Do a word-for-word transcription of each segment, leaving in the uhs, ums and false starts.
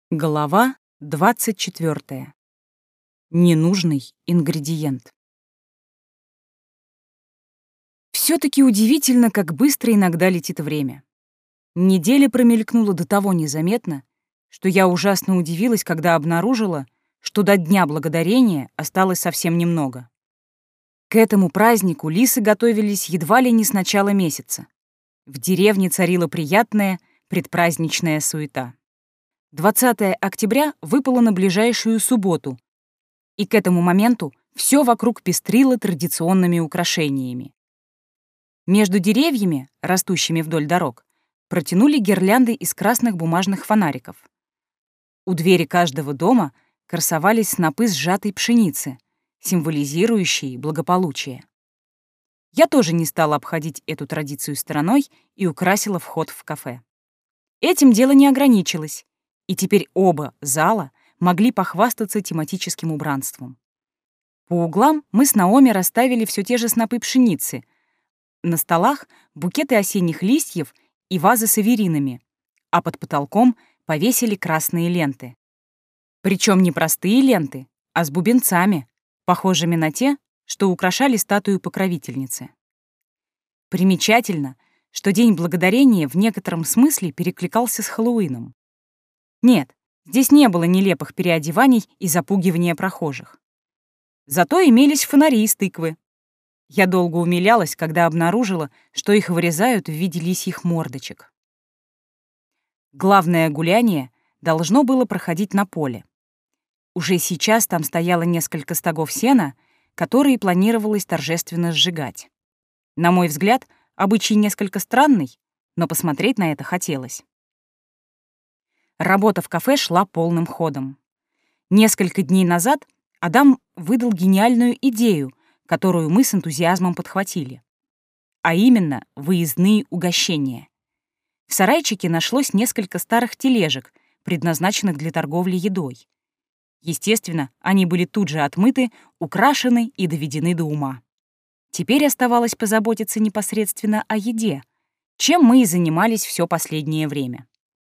Глава двадцать четвёртая. Ненужный ингредиент. Все-таки удивительно, как быстро иногда летит время. Неделя промелькнула до того незаметно, что я ужасно удивилась, когда обнаружила, что до Дня Благодарения осталось совсем немного. К этому празднику лисы готовились едва ли не с начала месяца. В деревне царила приятная предпраздничная суета. двадцатое октября выпало на ближайшую субботу, и к этому моменту все вокруг пестрило традиционными украшениями. Между деревьями, растущими вдоль дорог, протянули гирлянды из красных бумажных фонариков. У двери каждого дома красовались снопы сжатой пшеницы, символизирующие благополучие. Я тоже не стала обходить эту традицию стороной и украсила вход в кафе. Этим дело не ограничилось. И теперь оба зала могли похвастаться тематическим убранством. По углам мы с Наоми расставили все те же снопы пшеницы. На столах букеты осенних листьев и вазы с аверинами, а под потолком повесили красные ленты. Причем не простые ленты, а с бубенцами, похожими на те, что украшали статую покровительницы. Примечательно, что День Благодарения в некотором смысле перекликался с Хэллоуином. Нет, здесь не было нелепых переодеваний и запугивания прохожих. Зато имелись фонари из тыквы. Я долго умилялась, когда обнаружила, что их вырезают в виде лисьих мордочек. Главное гуляние должно было проходить на поле. Уже сейчас там стояло несколько стогов сена, которые планировалось торжественно сжигать. На мой взгляд, обычай несколько странный, но посмотреть на это хотелось. Работа в кафе шла полным ходом. Несколько дней назад Адам выдал гениальную идею, которую мы с энтузиазмом подхватили. А именно, выездные угощения. В сарайчике нашлось несколько старых тележек, предназначенных для торговли едой. Естественно, они были тут же отмыты, украшены и доведены до ума. Теперь оставалось позаботиться непосредственно о еде, чем мы и занимались все последнее время.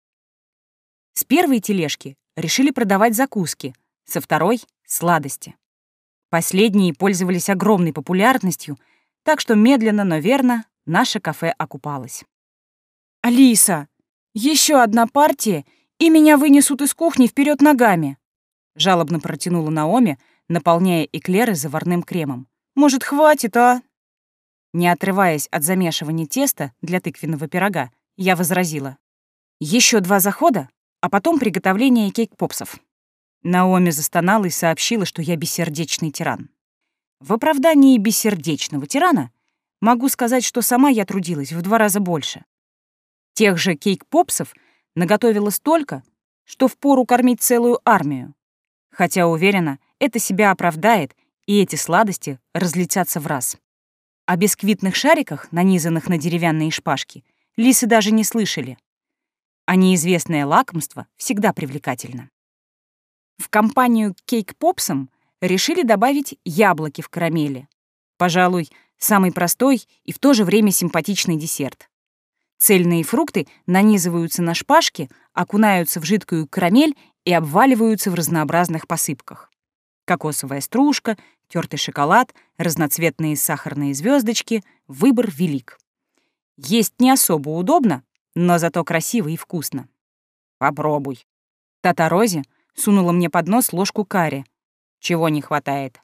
С первой тележки решили продавать закуски, со второй — сладости. Последние пользовались огромной популярностью, так что медленно, но верно наше кафе окупалось. «Алиса, еще одна партия, и меня вынесут из кухни вперед ногами!» жалобно протянула Наоми, наполняя эклеры заварным кремом. «Может, хватит, а?» Не отрываясь от замешивания теста для тыквенного пирога, я возразила. «Еще два захода, а потом приготовление кейк-попсов». Наоми застонала и сообщила, что я бессердечный тиран. В оправдании бессердечного тирана могу сказать, что сама я трудилась в два раза больше. Тех же кейк-попсов наготовила столько, что впору кормить целую армию. Хотя, уверена, это себя оправдает, и эти сладости разлетятся в раз. О бисквитных шариках, нанизанных на деревянные шпажки, лисы даже не слышали. А неизвестное лакомство всегда привлекательно. В компанию к кейк-попсам решили добавить яблоки в карамели. Пожалуй, самый простой и в то же время симпатичный десерт. Цельные фрукты нанизываются на шпажки, окунаются в жидкую карамель и обваливаются в разнообразных посыпках. Кокосовая стружка, тертый шоколад, разноцветные сахарные звездочки — выбор велик. Есть не особо удобно, но зато красиво и вкусно. Попробуй. Тата Рози сунула мне под нос ложку карри. Чего не хватает?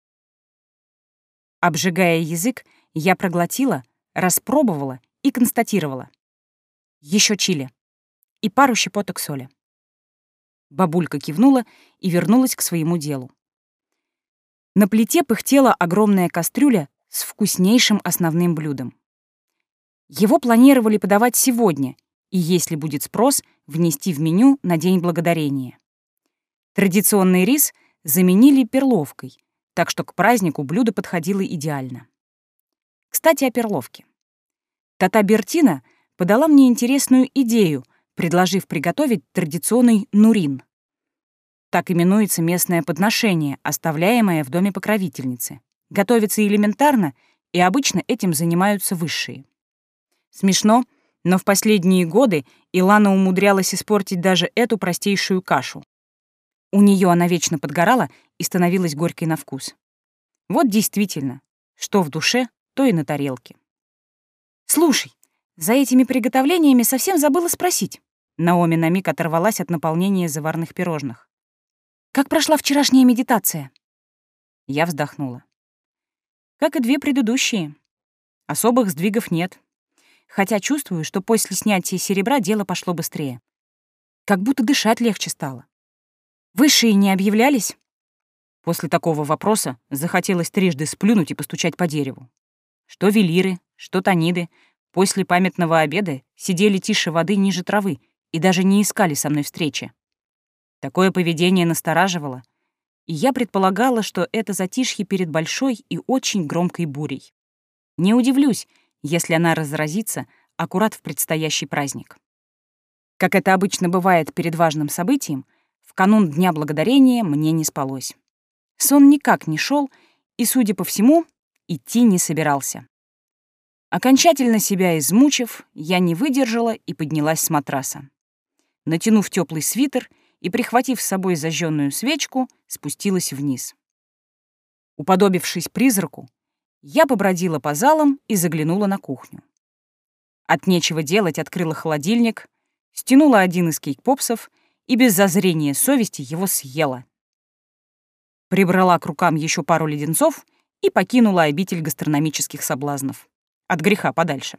Обжигая язык, я проглотила, распробовала и констатировала. Еще чили и пару щепоток соли. Бабулька кивнула и вернулась к своему делу. На плите пыхтела огромная кастрюля с вкуснейшим основным блюдом. Его планировали подавать сегодня и, если будет спрос, внести в меню на День Благодарения. Традиционный рис заменили перловкой, так что к празднику блюдо подходило идеально. Кстати, о перловке. Тата Бертина подала мне интересную идею, предложив приготовить традиционный нурин. Так именуется местное подношение, оставляемое в доме покровительницы. Готовится элементарно, и обычно этим занимаются высшие. Смешно, но в последние годы Илана умудрялась испортить даже эту простейшую кашу. У нее она вечно подгорала и становилась горькой на вкус. Вот действительно, что в душе, то и на тарелке. «Слушай, за этими приготовлениями совсем забыла спросить». Наоми на миг оторвалась от наполнения заварных пирожных. «Как прошла вчерашняя медитация?» Я вздохнула. Как и две предыдущие. Особых сдвигов нет. Хотя чувствую, что после снятия серебра дело пошло быстрее. Как будто дышать легче стало. Высшие не объявлялись? После такого вопроса захотелось трижды сплюнуть и постучать по дереву. Что велиры, что таниды после памятного обеда сидели тише воды ниже травы и даже не искали со мной встречи. Такое поведение настораживало, и я предполагала, что это затишье перед большой и очень громкой бурей. Не удивлюсь, если она разразится аккурат в предстоящий праздник. Как это обычно бывает перед важным событием, в канун Дня Благодарения мне не спалось. Сон никак не шел, и, судя по всему, идти не собирался. Окончательно себя измучив, я не выдержала и поднялась с матраса. Натянув теплый свитер и прихватив с собой зажженную свечку, спустилась вниз. Уподобившись призраку, я побродила по залам и заглянула на кухню. От нечего делать открыла холодильник, стянула один из кейк-попсов и без зазрения совести его съела. Прибрала к рукам еще пару леденцов и покинула обитель гастрономических соблазнов. От греха подальше.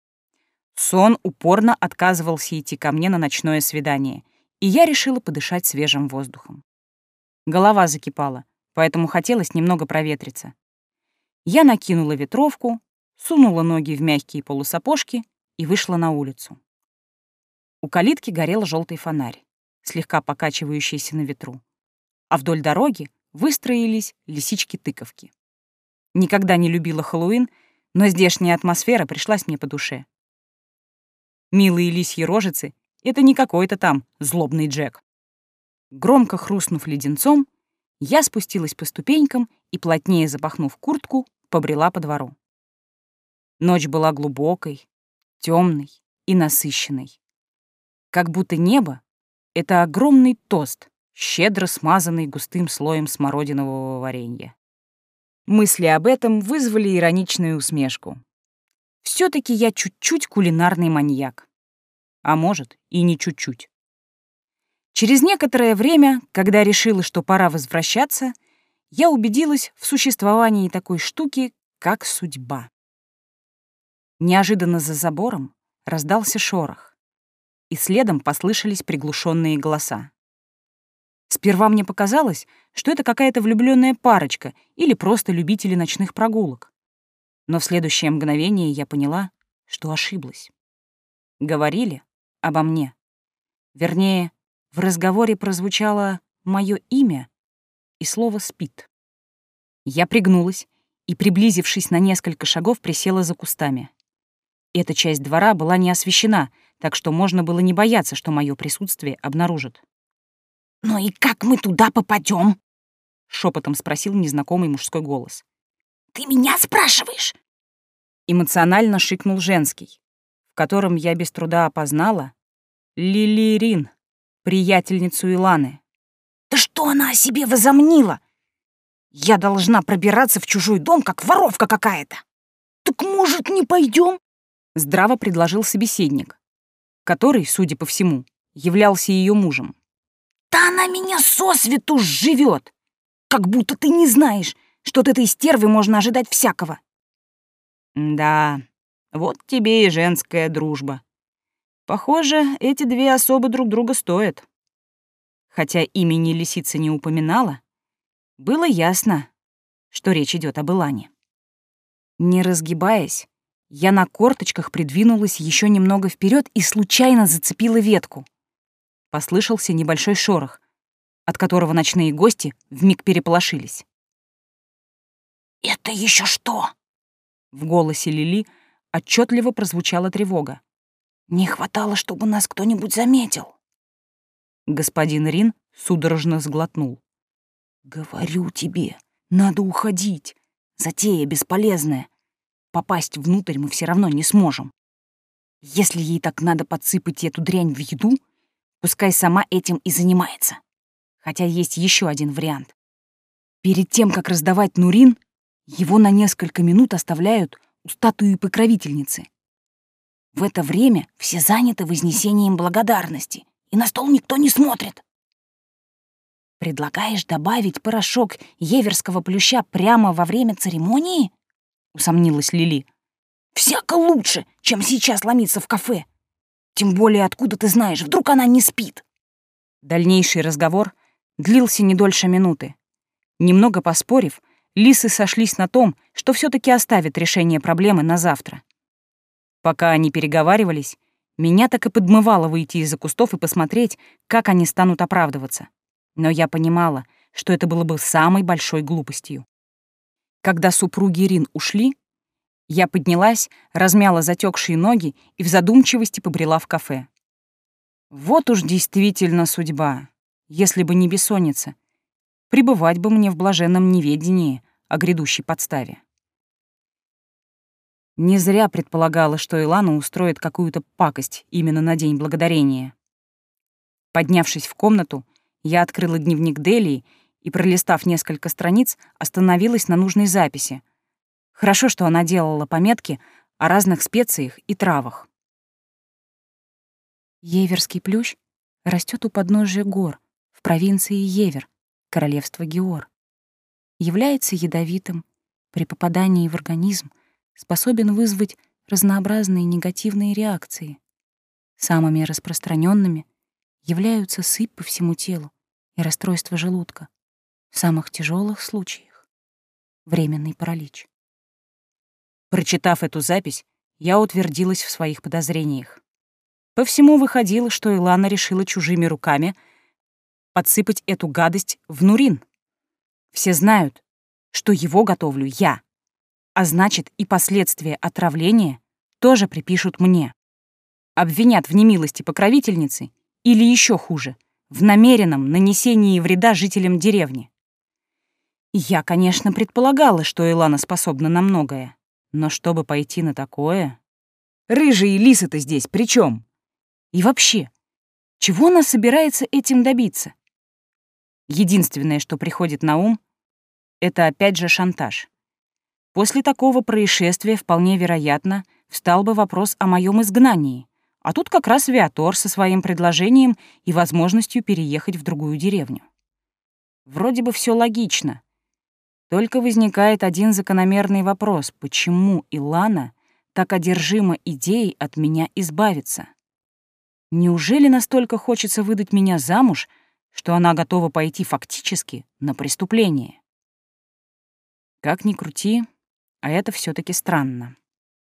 Сон упорно отказывался идти ко мне на ночное свидание, и я решила подышать свежим воздухом. Голова закипала, поэтому хотелось немного проветриться. Я накинула ветровку, сунула ноги в мягкие полусапожки и вышла на улицу. У калитки горел желтый фонарь, слегка покачивающийся на ветру, а вдоль дороги выстроились лисички-тыковки. Никогда не любила Хэллоуин, но здешняя атмосфера пришлась мне по душе. Милые лисьи рожицы — это не какой-то там злобный Джек. Громко хрустнув леденцом, я спустилась по ступенькам и, плотнее запахнув куртку, побрела по двору. Ночь была глубокой, темной и насыщенной. Как будто небо — это огромный тост, щедро смазанный густым слоем смородинового варенья. Мысли об этом вызвали ироничную усмешку. Все-таки я чуть-чуть кулинарный маньяк. А может, и не чуть-чуть. Через некоторое время, когда решила, что пора возвращаться, я убедилась в существовании такой штуки, как судьба. Неожиданно за забором раздался шорох, и следом послышались приглушенные голоса. Сперва мне показалось, что это какая-то влюбленная парочка или просто любители ночных прогулок. Но в следующее мгновение я поняла, что ошиблась. Говорили обо мне. Вернее, в разговоре прозвучало мое имя и слово «спит». Я пригнулась и, приблизившись на несколько шагов, присела за кустами. Эта часть двора была не освещена, так что можно было не бояться, что мое присутствие обнаружат. «Ну и как мы туда попадем? Шепотом спросил незнакомый мужской голос. «Ты меня спрашиваешь?» Эмоционально шикнул женский, в котором я без труда опознала Лили Рин, приятельницу Иланы. «Да что она о себе возомнила? Я должна пробираться в чужой дом, как воровка какая-то. Так, может, не пойдем?» Здраво предложил собеседник, который, судя по всему, являлся ее мужем. «Да она меня сосвету живет! Как будто ты не знаешь, что от этой стервы можно ожидать всякого!» Да, вот тебе и женская дружба. Похоже, эти две особы друг друга стоят. Хотя имени лисица не упоминала, было ясно, что речь идет об Илане. Не разгибаясь, я на корточках придвинулась еще немного вперед и случайно зацепила ветку. Послышался небольшой шорох, от которого ночные гости вмиг переполошились. «Это еще что?» В голосе Лили отчетливо прозвучала тревога. «Не хватало, чтобы нас кто-нибудь заметил». Господин Рин судорожно сглотнул. «Говорю тебе, надо уходить. Затея бесполезная. Попасть внутрь мы все равно не сможем». Если ей так надо подсыпать эту дрянь в еду, пускай сама этим и занимается. Хотя есть еще один вариант. Перед тем, как раздавать Нурин, его на несколько минут оставляют у статуи покровительницы. В это время все заняты вознесением благодарности, и на стол никто не смотрит. Предлагаешь добавить порошок еверского плюща прямо во время церемонии? Усомнилась Лили. Всяко лучше, чем сейчас ломиться в кафе. Тем более, откуда ты знаешь, вдруг она не спит? Дальнейший разговор длился не дольше минуты. Немного поспорив, лисы сошлись на том, что все-таки оставят решение проблемы на завтра. Пока они переговаривались, меня так и подмывало выйти из-за кустов и посмотреть, как они станут оправдываться. Но я понимала, что это было бы самой большой глупостью. Когда супруги Рин ушли, я поднялась, размяла затекшие ноги и в задумчивости побрела в кафе. Вот уж действительно судьба, если бы не бессонница. Пребывать бы мне в блаженном неведении о грядущей подставе. Не зря предполагала, что Илана устроит какую-то пакость именно на День Благодарения. Поднявшись в комнату, я открыла дневник Делии и, пролистав несколько страниц, остановилась на нужной записи. Хорошо, что она делала пометки о разных специях и травах. Еверский плющ растет у подножия гор в провинции Евер, королевство Геор. Является ядовитым, при попадании в организм способен вызвать разнообразные негативные реакции. Самыми распространенными являются сыпь по всему телу и расстройство желудка. В самых тяжелых случаях — временный паралич. Прочитав эту запись, я утвердилась в своих подозрениях. По всему выходило, что Илана решила чужими руками подсыпать эту гадость в Нурин. Все знают, что его готовлю я, а значит, и последствия отравления тоже припишут мне. Обвинят в немилости покровительницы или еще хуже, в намеренном нанесении вреда жителям деревни. Я, конечно, предполагала, что Илана способна на многое, но чтобы пойти на такое... Рыжие лисы-то здесь при чем? И вообще, чего она собирается этим добиться? Единственное, что приходит на ум, это опять же шантаж. После такого происшествия вполне вероятно встал бы вопрос о моем изгнании, а тут как раз Виатор со своим предложением и возможностью переехать в другую деревню. Вроде бы все логично. Только возникает один закономерный вопрос: почему Илана так одержима идеей от меня избавиться? Неужели настолько хочется выдать меня замуж, что она готова пойти фактически на преступление? Как ни крути, а это все-таки странно.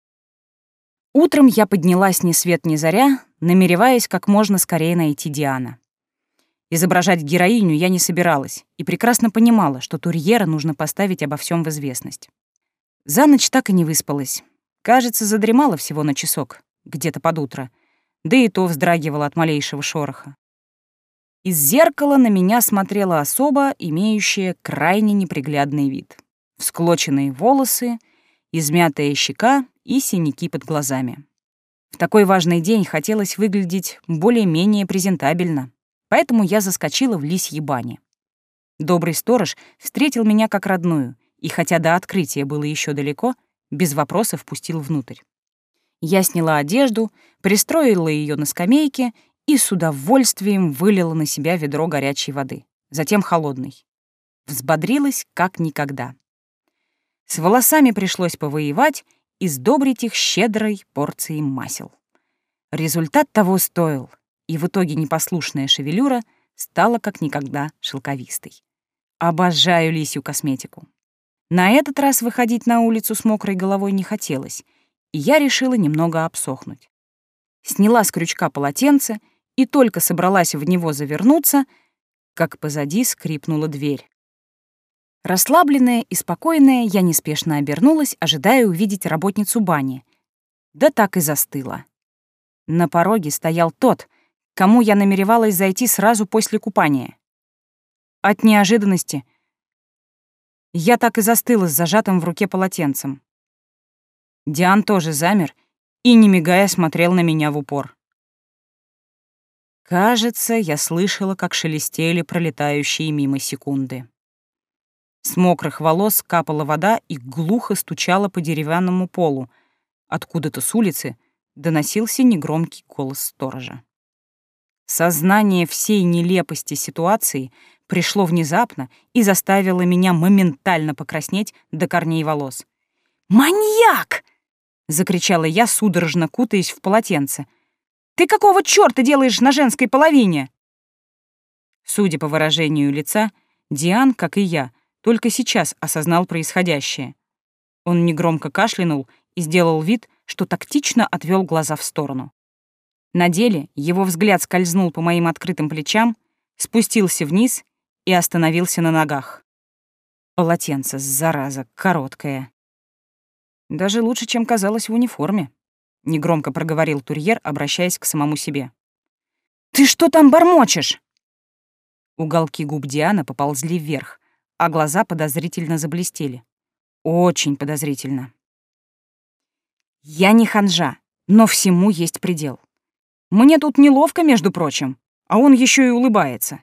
Утром я поднялась ни свет ни заря, намереваясь как можно скорее найти Диана. Изображать героиню я не собиралась и прекрасно понимала, что Турьера нужно поставить обо всем в известность. За ночь так и не выспалась. Кажется, задремала всего на часок, где-то под утро, да и то вздрагивала от малейшего шороха. Из зеркала на меня смотрела особа, имеющая крайне неприглядный вид. Всклоченные волосы, измятая щека и синяки под глазами. В такой важный день хотелось выглядеть более-менее презентабельно, поэтому я заскочила в лисьи бани. Добрый сторож встретил меня как родную, и хотя до открытия было еще далеко, без вопросов впустил внутрь. Я сняла одежду, пристроила ее на скамейке и с удовольствием вылила на себя ведро горячей воды, затем холодной. Взбодрилась как никогда. С волосами пришлось повоевать и сдобрить их щедрой порцией масел. Результат того стоил, и в итоге непослушная шевелюра стала как никогда шелковистой. Обожаю лисью косметику. На этот раз выходить на улицу с мокрой головой не хотелось, и я решила немного обсохнуть. Сняла с крючка полотенце и только собралась в него завернуться, как позади скрипнула дверь. Расслабленная и спокойная, я неспешно обернулась, ожидая увидеть работницу бани. Да так и застыла. На пороге стоял тот, кому я намеревалась зайти сразу после купания. От неожиданности я так и застыла с зажатым в руке полотенцем. Диан тоже замер и, не мигая, смотрел на меня в упор. Кажется, я слышала, как шелестели пролетающие мимо секунды. С мокрых волос капала вода и глухо стучала по деревянному полу. Откуда-то с улицы доносился негромкий голос сторожа. Сознание всей нелепости ситуации пришло внезапно и заставило меня моментально покраснеть до корней волос. «Маньяк!» — закричала я, судорожно кутаясь в полотенце. «Ты какого чёрта делаешь на женской половине?» Судя по выражению лица, Диан, как и я, только сейчас осознал происходящее. Он негромко кашлянул и сделал вид, что тактично отвел глаза в сторону. На деле его взгляд скользнул по моим открытым плечам, спустился вниз и остановился на ногах. Полотенце, зараза, короткое. Даже лучше, чем казалось в униформе, — негромко проговорил Турьер, обращаясь к самому себе. «Ты что там бормочешь?» Уголки губ Дианы поползли вверх, а глаза подозрительно заблестели. Очень подозрительно. Я не ханжа, но всему есть предел. Мне тут неловко, между прочим, а он еще и улыбается.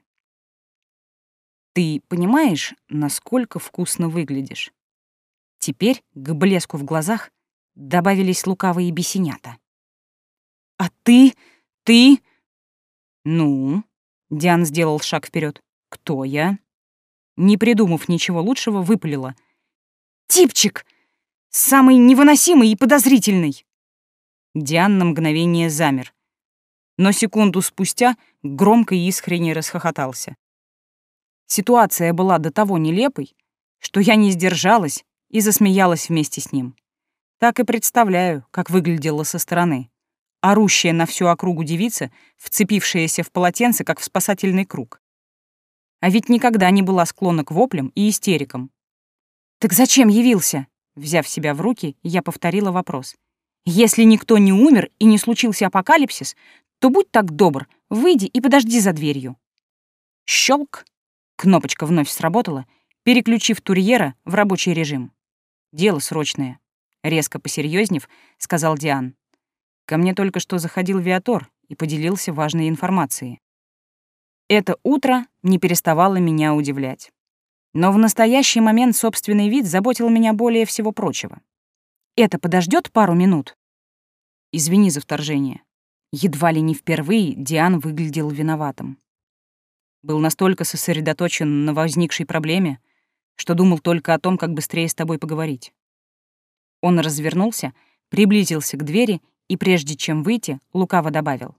Ты понимаешь, насколько вкусно выглядишь? Теперь к блеску в глазах добавились лукавые бесенята. А ты... ты... Ну... Диан сделал шаг вперед. Кто я? Не придумав ничего лучшего, выпалила. Типчик! Самый невыносимый и подозрительный! Диан на мгновение замер, но секунду спустя громко и искренне расхохотался. Ситуация была до того нелепой, что я не сдержалась и засмеялась вместе с ним. Так и представляю, как выглядела со стороны. Орущая на всю округу девица, вцепившаяся в полотенце, как в спасательный круг. А ведь никогда не была склонна к воплям и истерикам. «Так зачем явился?» Взяв себя в руки, я повторила вопрос. «Если никто не умер и не случился апокалипсис, то будь так добр, выйди и подожди за дверью». Щелк! Кнопочка вновь сработала, переключив Турьера в рабочий режим. «Дело срочное», — резко посерьезнев, сказал Диан. «Ко мне только что заходил Виатор и поделился важной информацией». Это утро не переставало меня удивлять. Но в настоящий момент собственный вид заботил меня более всего прочего. «Это подождет пару минут?» «Извини за вторжение». Едва ли не впервые Диан выглядел виноватым. Был настолько сосредоточен на возникшей проблеме, что думал только о том, как быстрее с тобой поговорить. Он развернулся, приблизился к двери и, прежде чем выйти, лукаво добавил.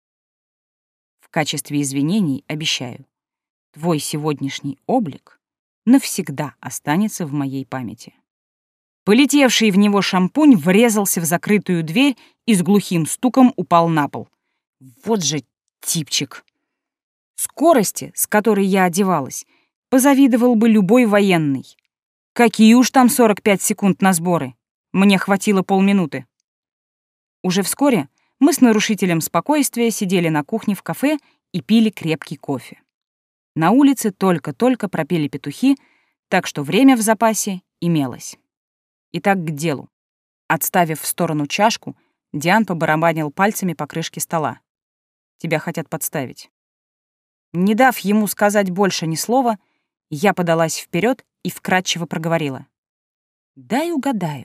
«В качестве извинений обещаю, твой сегодняшний облик навсегда останется в моей памяти». Полетевший в него шампунь врезался в закрытую дверь и с глухим стуком упал на пол. Вот же типчик. Скорости, с которой я одевалась, позавидовал бы любой военный. Какие уж там сорок пять секунд на сборы. Мне хватило полминуты. Уже вскоре мы с нарушителем спокойствия сидели на кухне в кафе и пили крепкий кофе. На улице только-только пропели петухи, так что время в запасе имелось. Итак, к делу. Отставив в сторону чашку, Диан побарабанил пальцами по крышке стола. Тебя хотят подставить. Не дав ему сказать больше ни слова, я подалась вперед и вкратчиво проговорила. Дай угадаю.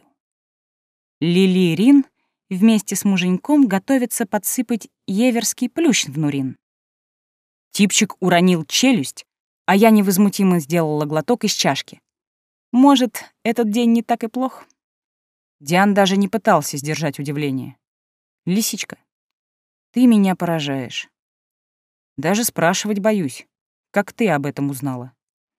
Лили Рин вместе с муженьком готовится подсыпать еверский плющ в Нурин. Типчик уронил челюсть, а я невозмутимо сделала глоток из чашки. Может, этот день не так и плох? Диан даже не пытался сдержать удивление. Лисичка, ты меня поражаешь. Даже спрашивать боюсь, как ты об этом узнала.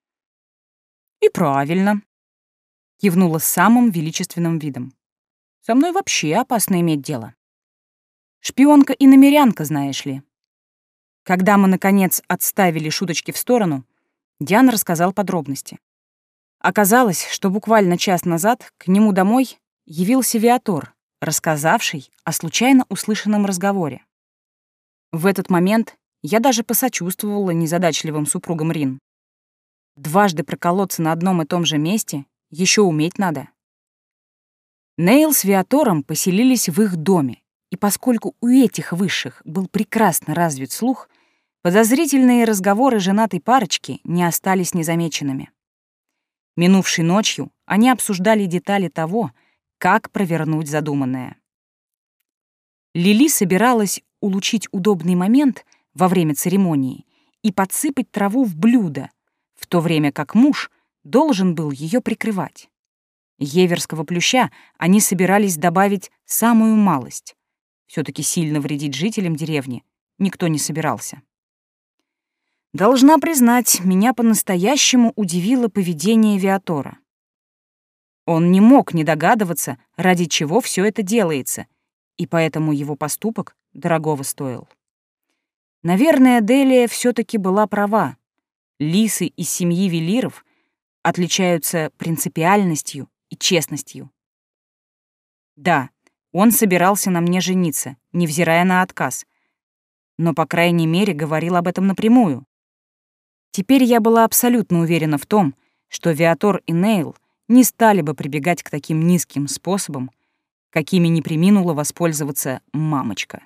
И правильно, кивнула с самым величественным видом. Со мной вообще опасно иметь дело. Шпионка и намерянка, знаешь ли. Когда мы, наконец, отставили шуточки в сторону, Диан рассказал подробности. Оказалось, что буквально час назад к нему домой явился Виатор, рассказавший о случайно услышанном разговоре. В этот момент я даже посочувствовала незадачливым супругам Рин. Дважды проколоться на одном и том же месте еще уметь надо. Нейл с Виатором поселились в их доме, и поскольку у этих высших был прекрасно развит слух, подозрительные разговоры женатой парочки не остались незамеченными. Минувшей ночью они обсуждали детали того, как провернуть задуманное. Лили собиралась улучшить удобный момент во время церемонии и подсыпать траву в блюдо, в то время как муж должен был ее прикрывать. Еверского плюща они собирались добавить самую малость. Все-таки сильно вредить жителям деревни никто не собирался. Должна признать, меня по-настоящему удивило поведение Виатора. Он не мог не догадываться, ради чего все это делается, и поэтому его поступок дорогого стоил. Наверное, Делия все-таки была права. Лисы из семьи Велиров отличаются принципиальностью и честностью. Да, он собирался на мне жениться, невзирая на отказ, но, по крайней мере, говорил об этом напрямую. Теперь я была абсолютно уверена в том, что Виатор и Нейл не стали бы прибегать к таким низким способам, какими не преминула воспользоваться мамочка.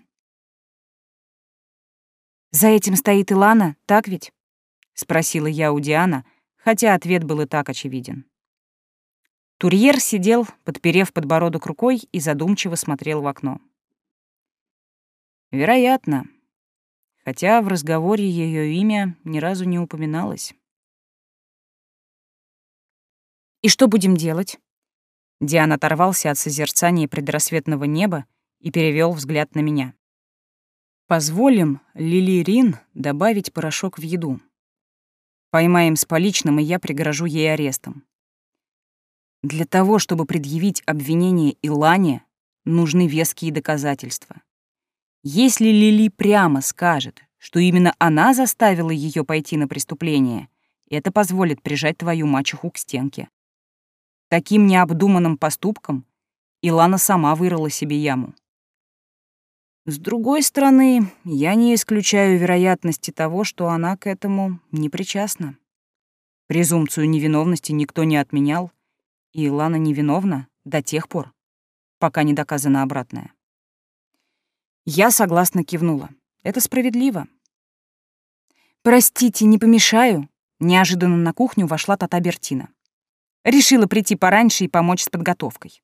«За этим стоит Илана, так ведь?» — спросила я у Диана, хотя ответ был и так очевиден. Турьер сидел, подперев подбородок рукой, и задумчиво смотрел в окно. Вероятно, хотя в разговоре ее имя ни разу не упоминалось. «И что будем делать?» Диан оторвался от созерцания предрассветного неба и перевел взгляд на меня. «Позволим Лили Рин добавить порошок в еду. Поймаем с поличным, и я пригрожу ей арестом. Для того, чтобы предъявить обвинение Илане, нужны веские доказательства. Если Лили прямо скажет, что именно она заставила ее пойти на преступление, это позволит прижать твою мачеху к стенке. Таким необдуманным поступком Илана сама вырыла себе яму. С другой стороны, я не исключаю вероятности того, что она к этому не причастна. Презумпцию невиновности никто не отменял, и Илана невиновна до тех пор, пока не доказано обратное. Я согласно кивнула. Это справедливо. «Простите, не помешаю?» Неожиданно на кухню вошла тата Бертина. Решила прийти пораньше и помочь с подготовкой.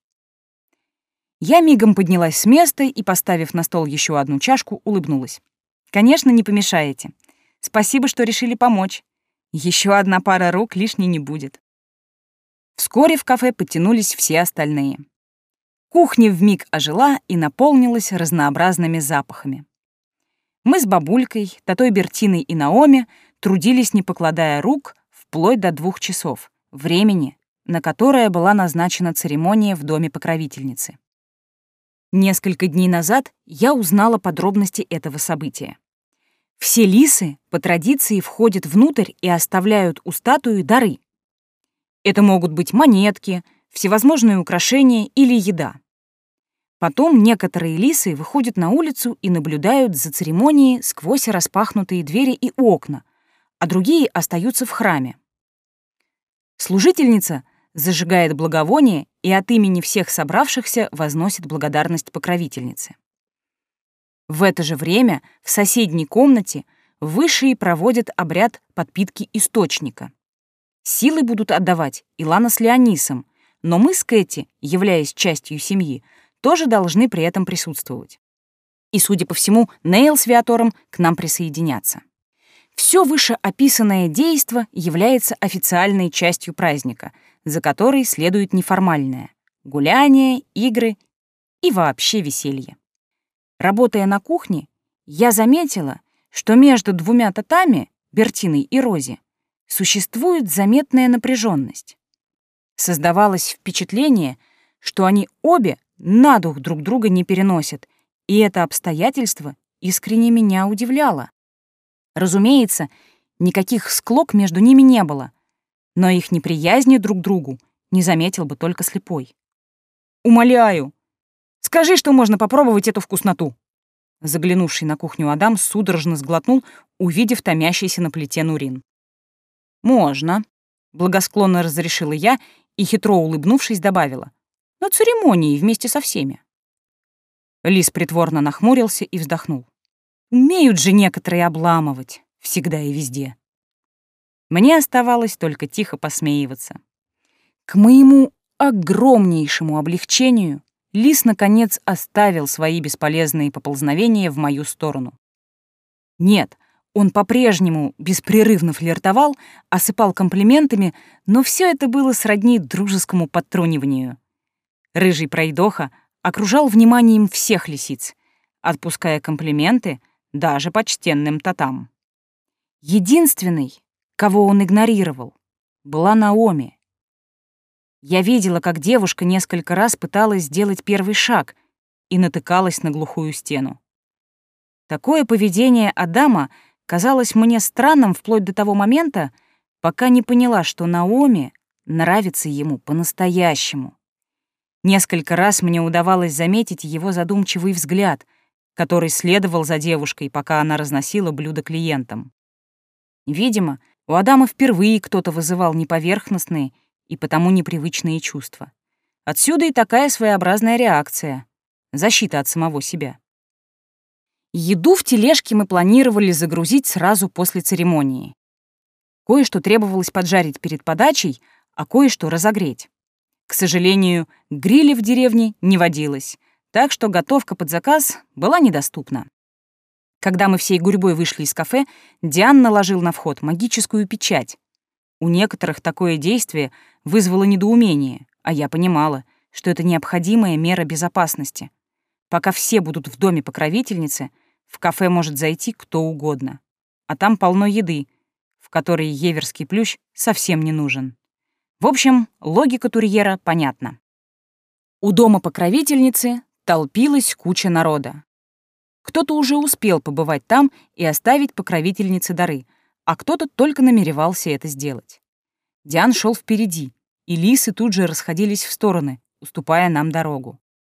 Я мигом поднялась с места и, поставив на стол еще одну чашку, улыбнулась. «Конечно, не помешаете. Спасибо, что решили помочь. Еще одна пара рук лишней не будет». Вскоре в кафе подтянулись все остальные. Кухня вмиг ожила и наполнилась разнообразными запахами. Мы с бабулькой, татой Бертиной и Наоми трудились, не покладая рук, вплоть до двух часов, времени, на которое была назначена церемония в доме покровительницы. Несколько дней назад я узнала подробности этого события. Все лисы по традиции входят внутрь и оставляют у статуи дары. Это могут быть монетки, всевозможные украшения или еда. Потом некоторые лисы выходят на улицу и наблюдают за церемонией сквозь распахнутые двери и окна, а другие остаются в храме. Служительница зажигает благовоние и от имени всех собравшихся возносит благодарность покровительнице. В это же время в соседней комнате высшие проводят обряд подпитки источника. Силы будут отдавать Илана с Леонисом, но мы с Кэти, являясь частью семьи, тоже должны при этом присутствовать. И, судя по всему, Нейл с Виатором к нам присоединятся. Все вышеописанное действо является официальной частью праздника, за которой следует неформальное — гуляние, игры и вообще веселье. Работая на кухне, я заметила, что между двумя татами, Бертиной и Рози, существует заметная напряженность. Создавалось впечатление, что они обе на дух друг друга не переносят, и это обстоятельство искренне меня удивляло. Разумеется, никаких склок между ними не было, но их неприязни друг к другу не заметил бы только слепой. «Умоляю, скажи, что можно попробовать эту вкусноту!» Заглянувший на кухню Адам судорожно сглотнул, увидев томящийся на плите Нурин. «Можно», — благосклонно разрешила я и, хитро улыбнувшись, добавила. На церемонии вместе со всеми. Лис притворно нахмурился и вздохнул. Умеют же некоторые обламывать, всегда и везде. Мне оставалось только тихо посмеиваться. К моему огромнейшему облегчению лис, наконец, оставил свои бесполезные поползновения в мою сторону. Нет, он по-прежнему беспрерывно флиртовал, осыпал комплиментами, но все это было сродни дружескому подтруниванию. Рыжий пройдоха окружал вниманием всех лисиц, отпуская комплименты даже почтенным татам. Единственной, кого он игнорировал, была Наоми. Я видела, как девушка несколько раз пыталась сделать первый шаг и натыкалась на глухую стену. Такое поведение Адама казалось мне странным вплоть до того момента, пока не поняла, что Наоми нравится ему по-настоящему. Несколько раз мне удавалось заметить его задумчивый взгляд, который следовал за девушкой, пока она разносила блюда клиентам. Видимо, у Адама впервые кто-то вызывал неповерхностные и потому непривычные чувства. Отсюда и такая своеобразная реакция — защита от самого себя. Еду в тележке мы планировали загрузить сразу после церемонии. Кое-что требовалось поджарить перед подачей, а кое-что разогреть. К сожалению, гриля в деревне не водилось, так что готовка под заказ была недоступна. Когда мы всей гурьбой вышли из кафе, Диан наложил на вход магическую печать. У некоторых такое действие вызвало недоумение, а я понимала, что это необходимая мера безопасности. Пока все будут в доме покровительницы, в кафе может зайти кто угодно. А там полно еды, в которой еверский плющ совсем не нужен. В общем, логика Турьера понятна. У дома покровительницы толпилась куча народа. Кто-то уже успел побывать там и оставить покровительнице дары, а кто-то только намеревался это сделать. Диан шел впереди, и лисы тут же расходились в стороны, уступая нам дорогу.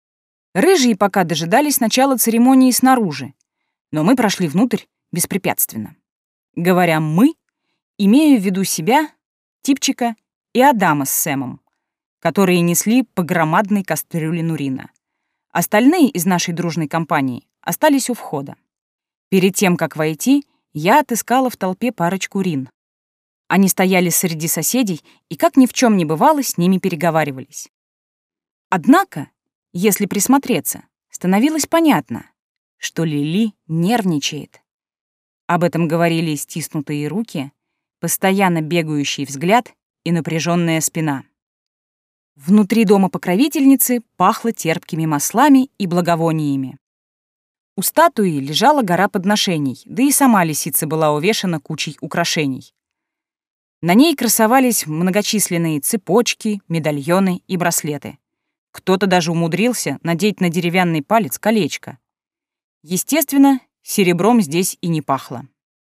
Рыжие пока дожидались начала церемонии снаружи, но мы прошли внутрь беспрепятственно. Говоря «мы», имею в виду себя, Типчика и Адама с Сэмом, которые несли по громадной кастрюле нурина. Остальные из нашей дружной компании остались у входа. Перед тем, как войти, я отыскала в толпе парочку рин. Они стояли среди соседей и, как ни в чем не бывало, с ними переговаривались. Однако, если присмотреться, становилось понятно, что Лили нервничает. Об этом говорили стиснутые руки, постоянно бегающий взгляд и напряженная спина. Внутри дома покровительницы пахло терпкими маслами и благовониями. У статуи лежала гора подношений, да и сама лисица была увешана кучей украшений. На ней красовались многочисленные цепочки, медальоны и браслеты. Кто-то даже умудрился надеть на деревянный палец колечко. Естественно, серебром здесь и не пахло.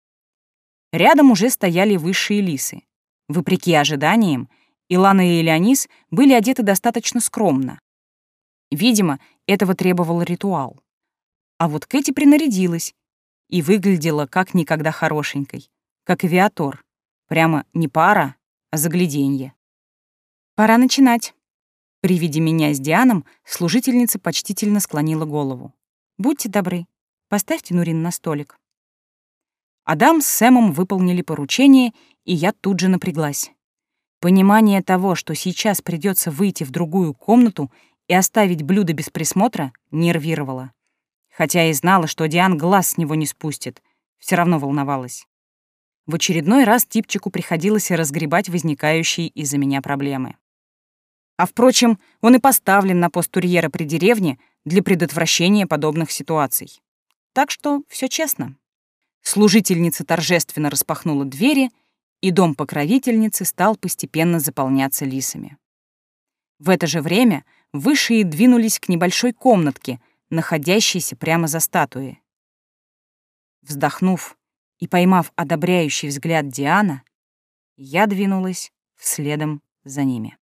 Рядом уже стояли высшие лисы. Вопреки ожиданиям, Илана и Леонис были одеты достаточно скромно. Видимо, этого требовал ритуал. А вот Кэти принарядилась и выглядела как никогда хорошенькой, как авиатор. Прямо не пара, а загляденье. «Пора начинать». При виде меня с Дианом служительница почтительно склонила голову. «Будьте добры, поставьте Нурин на столик». Адам с Сэмом выполнили поручение, и я тут же напряглась. Понимание того, что сейчас придется выйти в другую комнату и оставить блюдо без присмотра, нервировало. Хотя и знала, что Диан глаз с него не спустит, все равно волновалась. В очередной раз Типчику приходилось разгребать возникающие из-за меня проблемы. А впрочем, он и поставлен на пост Турьера при деревне для предотвращения подобных ситуаций. Так что все честно. Служительница торжественно распахнула двери, и дом покровительницы стал постепенно заполняться лисами. В это же время высшие двинулись к небольшой комнатке, находящейся прямо за статуей. Вздохнув и поймав одобряющий взгляд Диана, я двинулась следом за ними.